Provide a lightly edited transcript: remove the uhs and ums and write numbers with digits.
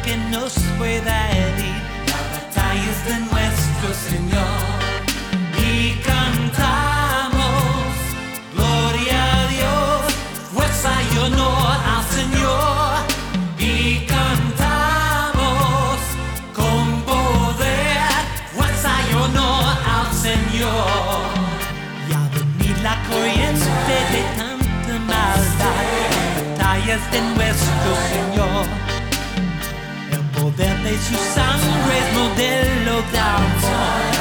que nos pueda herir. La batalla es de nuestro Señor y cantamos gloria a Dios, fuerza y honor al Señor, y cantamos con poder, fuerza y honor al Señor. Y al venir la corriente de tanta maldad, batallas de nuestro Señor, el poder de su sangre es modelo de amor.